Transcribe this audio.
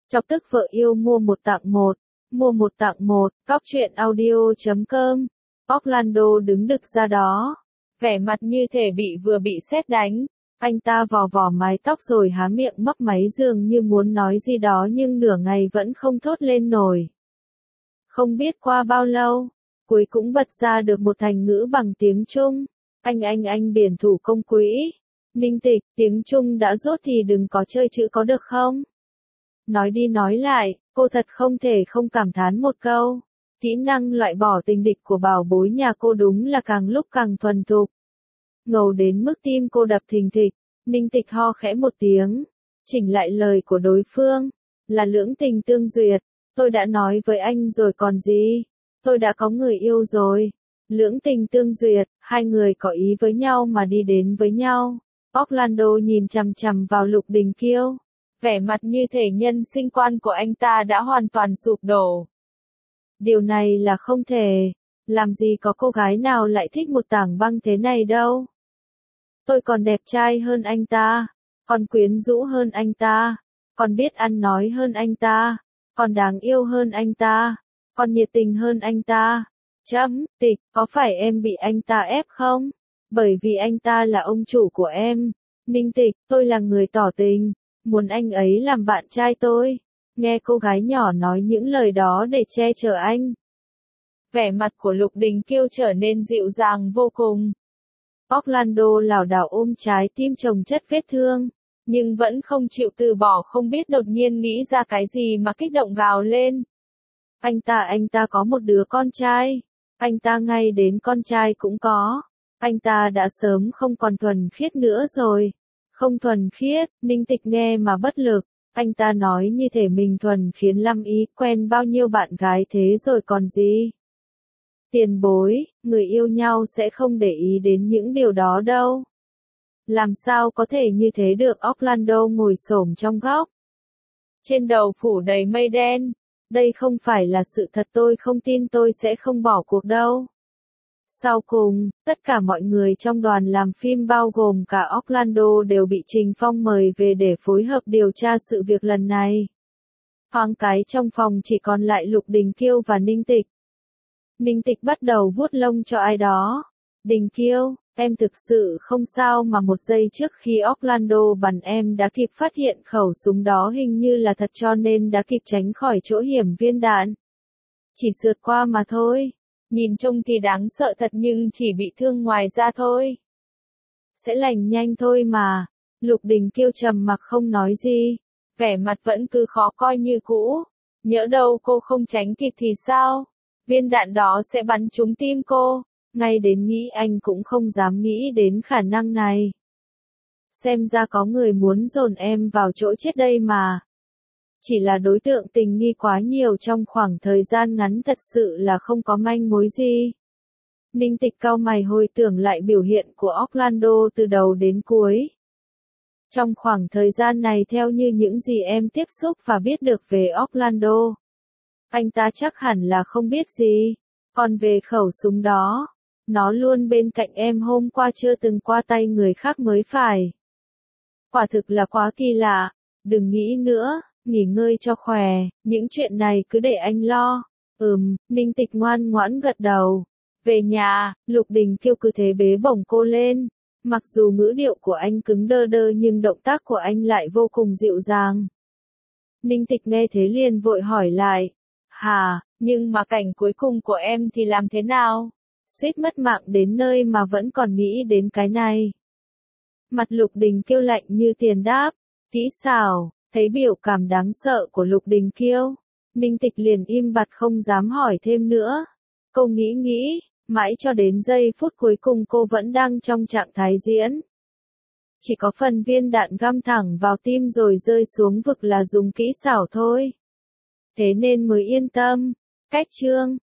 Chọc tức vợ yêu mua một tặng một. Mua một tặng một, Cóc truyện audio.com. Orlando đứng đực ra đó, vẻ mặt như thể vừa bị sét đánh. Anh ta vò vò mái tóc rồi há miệng mấp máy dường như muốn nói gì đó nhưng nửa ngày vẫn không thốt lên nổi. Không biết qua bao lâu, cuối cũng bật ra được một thành ngữ bằng tiếng Trung. Anh biển thủ công quỹ. Ninh Tịch, tiếng Trung đã rốt thì đừng có chơi chữ có được không? Nói đi nói lại, cô thật không thể không cảm thán một câu. Kỹ năng loại bỏ tình địch của bảo bối nhà cô đúng là càng lúc càng thuần thục. Ngầu đến mức tim cô đập thình thịch, Ninh Tịch ho khẽ một tiếng, chỉnh lại lời của đối phương, là lưỡng tình tương duyệt, tôi đã nói với anh rồi còn gì, tôi đã có người yêu rồi. Lưỡng tình tương duyệt, hai người có ý với nhau mà đi đến với nhau. Orlando nhìn chằm chằm vào Lục Đình Kiêu, vẻ mặt như thể nhân sinh quan của anh ta đã hoàn toàn sụp đổ. Điều này là không thể, làm gì có cô gái nào lại thích một tảng băng thế này đâu. Tôi còn đẹp trai hơn anh ta, còn quyến rũ hơn anh ta, còn biết ăn nói hơn anh ta, còn đáng yêu hơn anh ta, còn nhiệt tình hơn anh ta. Tịch, có phải em bị anh ta ép không? Bởi vì anh ta là ông chủ của em. Ninh Tịch, tôi là người tỏ tình, muốn anh ấy làm bạn trai tôi. Nghe cô gái nhỏ nói những lời đó để che chở anh. Vẻ mặt của Lục Đình Kiêu trở nên dịu dàng vô cùng. Orlando lảo đảo ôm trái tim chồng chất vết thương, nhưng vẫn không chịu từ bỏ, không biết đột nhiên nghĩ ra cái gì mà kích động gào lên. Anh ta có một đứa con trai. Anh ta ngay đến con trai cũng có. Anh ta đã sớm không còn thuần khiết nữa rồi. Không thuần khiết, Ninh Tịch nghe mà bất lực. Anh ta nói như thể mình thuần khiến Lâm Ý quen bao nhiêu bạn gái thế rồi còn gì. Tiền bối, người yêu nhau sẽ không để ý đến những điều đó đâu. Làm sao có thể như thế được? Orlando ngồi xổm trong góc. Trên đầu phủ đầy mây đen. Đây không phải là sự thật, tôi không tin, tôi sẽ không bỏ cuộc đâu. Sau cùng, tất cả mọi người trong đoàn làm phim bao gồm cả Orlando đều bị Trình Phong mời về để phối hợp điều tra sự việc lần này. Thoáng cái trong phòng chỉ còn lại Lục Đình Kiêu và Ninh Tịch. Ninh Tịch bắt đầu vuốt lông cho ai đó. Đình Kiêu, em thực sự không sao mà một giây trước khi Orlando bắn em đã kịp phát hiện khẩu súng đó hình như là thật cho nên đã kịp tránh khỏi chỗ hiểm viên đạn. Chỉ sượt qua mà thôi. Nhìn trông thì đáng sợ thật nhưng chỉ bị thương ngoài da thôi. Sẽ lành nhanh thôi mà. Lục Đình Kiêu trầm mặc không nói gì. Vẻ mặt vẫn cứ khó coi như cũ. Nhỡ đâu cô không tránh kịp thì sao? Viên đạn đó sẽ bắn trúng tim cô. Ngay đến nghĩ anh cũng không dám nghĩ đến khả năng này. Xem ra có người muốn dồn em vào chỗ chết đây mà. Chỉ là đối tượng tình nghi quá nhiều trong khoảng thời gian ngắn, thật sự là không có manh mối gì. Ninh Tịch cau mày hồi tưởng lại biểu hiện của Orlando từ đầu đến cuối. Trong khoảng thời gian này theo như những gì em tiếp xúc và biết được về Orlando, anh ta chắc hẳn là không biết gì. Còn về khẩu súng đó, nó luôn bên cạnh em hôm qua, chưa từng qua tay người khác mới phải. Quả thực là quá kỳ lạ. Đừng nghĩ nữa, nghỉ ngơi cho khỏe, những chuyện này cứ để anh lo. Ninh Tịch ngoan ngoãn gật đầu. Về nhà, Lục Đình Kiêu cứ thế bế bổng cô lên. Mặc dù ngữ điệu của anh cứng đơ đơ nhưng động tác của anh lại vô cùng dịu dàng. Ninh Tịch nghe thế liền vội hỏi lại. Hả, nhưng mà cảnh cuối cùng của em thì làm thế nào? Suýt mất mạng đến nơi mà vẫn còn nghĩ đến cái này. Mặt Lục Đình Kiêu lạnh như tiền đáp. Kỹ xảo. Thấy biểu cảm đáng sợ của Lục Đình Kiêu, Ninh Tịch liền im bặt không dám hỏi thêm nữa. Cô nghĩ, mãi cho đến giây phút cuối cùng cô vẫn đang trong trạng thái diễn. Chỉ có phần viên đạn găm thẳng vào tim rồi rơi xuống vực là dùng kỹ xảo thôi. Thế nên mới yên tâm. Cách chương